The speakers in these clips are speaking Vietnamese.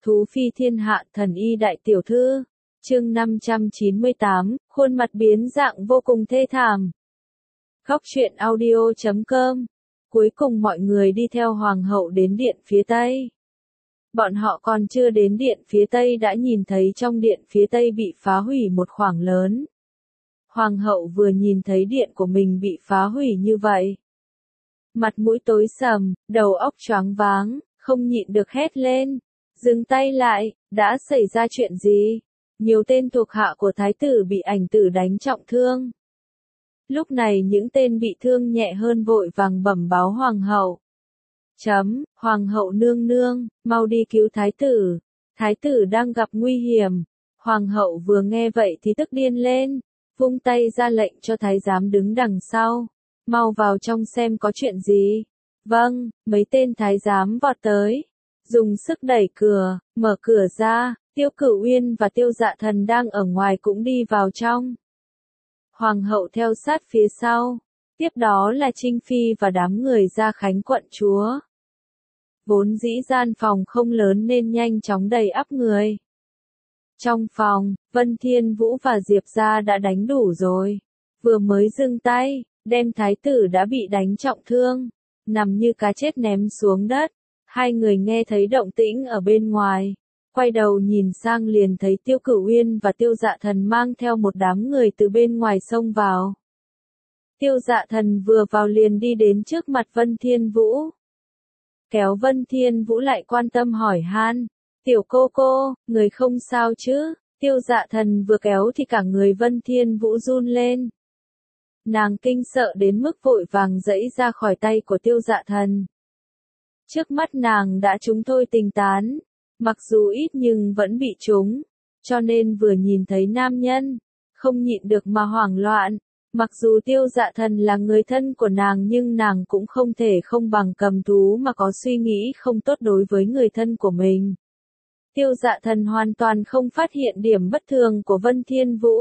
Thú phi thiên hạ thần y đại tiểu thư. Chương 598, khuôn mặt biến dạng vô cùng thê thảm. Góc truyện audio.com. Cuối cùng mọi người đi theo hoàng hậu đến điện phía tây. Bọn họ còn chưa đến điện phía tây đã nhìn thấy trong điện phía tây bị phá hủy một khoảng lớn. Hoàng hậu vừa nhìn thấy điện của mình bị phá hủy như vậy, mặt mũi tối sầm, đầu óc choáng váng, không nhịn được hét lên. Dừng tay lại, đã xảy ra chuyện gì? Nhiều tên thuộc hạ của thái tử bị ảnh tử đánh trọng thương. Lúc này những tên bị thương nhẹ hơn vội vàng bẩm báo hoàng hậu. Hoàng hậu nương nương, mau đi cứu thái tử. Thái tử đang gặp nguy hiểm. Hoàng hậu vừa nghe vậy thì tức điên lên, vung tay ra lệnh cho thái giám đứng đằng sau. Mau vào trong xem có chuyện gì. Vâng, mấy tên thái giám vọt tới, dùng sức đẩy cửa, mở cửa ra. Tiêu Cửu Uyên và Tiêu Dạ Thần đang ở ngoài cũng đi vào trong. Hoàng hậu theo sát phía sau. Tiếp đó là Trinh Phi và đám người Gia Khánh quận chúa. Vốn dĩ gian phòng không lớn nên nhanh chóng đầy ắp người. Trong phòng, Vân Thiên Vũ và Diệp Gia đã đánh đủ rồi. Vừa mới dừng tay, đem thái tử đã bị đánh trọng thương, nằm như cá chết ném xuống đất. Hai người nghe thấy động tĩnh ở bên ngoài, quay đầu nhìn sang liền thấy Tiêu Cửu Uyên và Tiêu Dạ Thần mang theo một đám người từ bên ngoài xông vào. Tiêu Dạ Thần vừa vào liền đi đến trước mặt Vân Thiên Vũ. Kéo Vân Thiên Vũ lại quan tâm hỏi han. Tiểu cô, người không sao chứ? Tiêu Dạ Thần vừa kéo thì cả người Vân Thiên Vũ run lên. Nàng kinh sợ đến mức vội vàng giãy ra khỏi tay của Tiêu Dạ Thần. Trước mắt nàng đã trúng thôi tình tán. Mặc dù ít nhưng vẫn bị trúng, cho nên vừa nhìn thấy nam nhân, không nhịn được mà hoảng loạn. Mặc dù Tiêu Dạ Thần là người thân của nàng nhưng nàng cũng không thể không bằng cầm thú mà có suy nghĩ không tốt đối với người thân của mình. Tiêu Dạ Thần hoàn toàn không phát hiện điểm bất thường của Vân Thiên Vũ.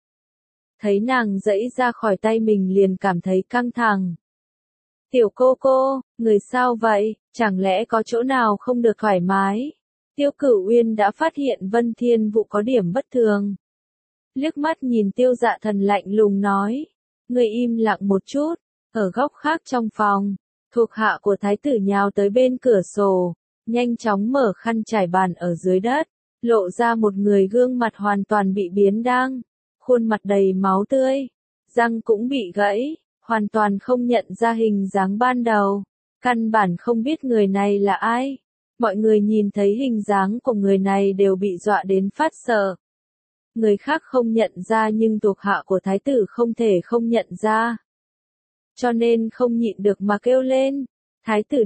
Thấy nàng giãy ra khỏi tay mình liền cảm thấy căng thẳng. Tiểu cô, người sao vậy, chẳng lẽ có chỗ nào không được thoải mái? Tiêu Cửu Uyên đã phát hiện Vân Thiên Vũ có điểm bất thường. Liếc mắt nhìn Tiêu Dạ Thần lạnh lùng nói. Người im lặng một chút. Ở góc khác trong phòng, thuộc hạ của thái tử nhào tới bên cửa sổ, nhanh chóng mở khăn trải bàn ở dưới đất, lộ ra một người gương mặt hoàn toàn bị biến đang, khuôn mặt đầy máu tươi, răng cũng bị gãy, hoàn toàn không nhận ra hình dáng ban đầu, căn bản không biết người này là ai. Mọi người nhìn thấy hình dáng của người này đều bị dọa đến phát sợ. Người khác không nhận ra nhưng thuộc hạ của thái tử không thể không nhận ra. Cho nên không nhịn được mà kêu lên. Thái tử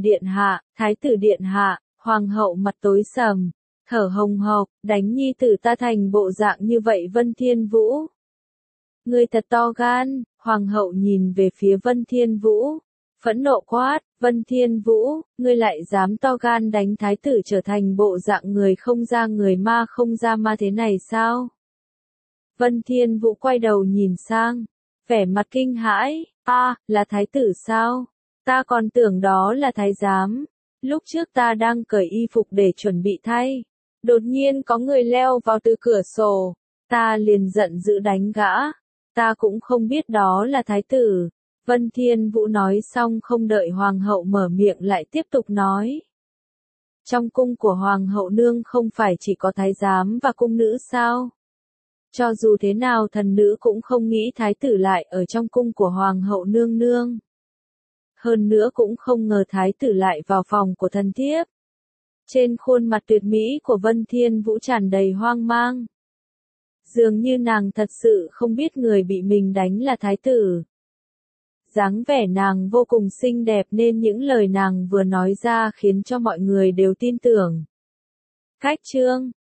điện hạ, hoàng hậu mặt tối sầm, thở hồng hộc, đánh nhi tử ta thành bộ dạng như vậy Vân Thiên Vũ. Ngươi thật to gan, hoàng hậu nhìn về phía Vân Thiên Vũ. Phẫn nộ quát, Vân Thiên Vũ, ngươi lại dám to gan đánh thái tử trở thành bộ dạng người không ra người ma không ra ma thế này sao? Vân Thiên Vũ quay đầu nhìn sang, vẻ mặt kinh hãi, là thái tử sao? Ta còn tưởng đó là thái giám. Lúc trước ta đang cởi y phục để chuẩn bị thay. Đột nhiên có người leo vào từ cửa sổ, ta liền giận dữ đánh gã. Ta cũng không biết đó là thái tử. Vân Thiên Vũ nói xong không đợi hoàng hậu mở miệng lại tiếp tục nói. Trong cung của hoàng hậu nương không phải chỉ có thái giám và cung nữ sao? Cho dù thế nào thần nữ cũng không nghĩ thái tử lại ở trong cung của hoàng hậu nương nương. Hơn nữa cũng không ngờ thái tử lại vào phòng của thần thiếp. Trên khuôn mặt tuyệt mỹ của Vân Thiên Vũ tràn đầy hoang mang. Dường như nàng thật sự không biết người bị mình đánh là thái tử. Dáng vẻ nàng vô cùng xinh đẹp nên những lời nàng vừa nói ra khiến cho mọi người đều tin tưởng. Cách chương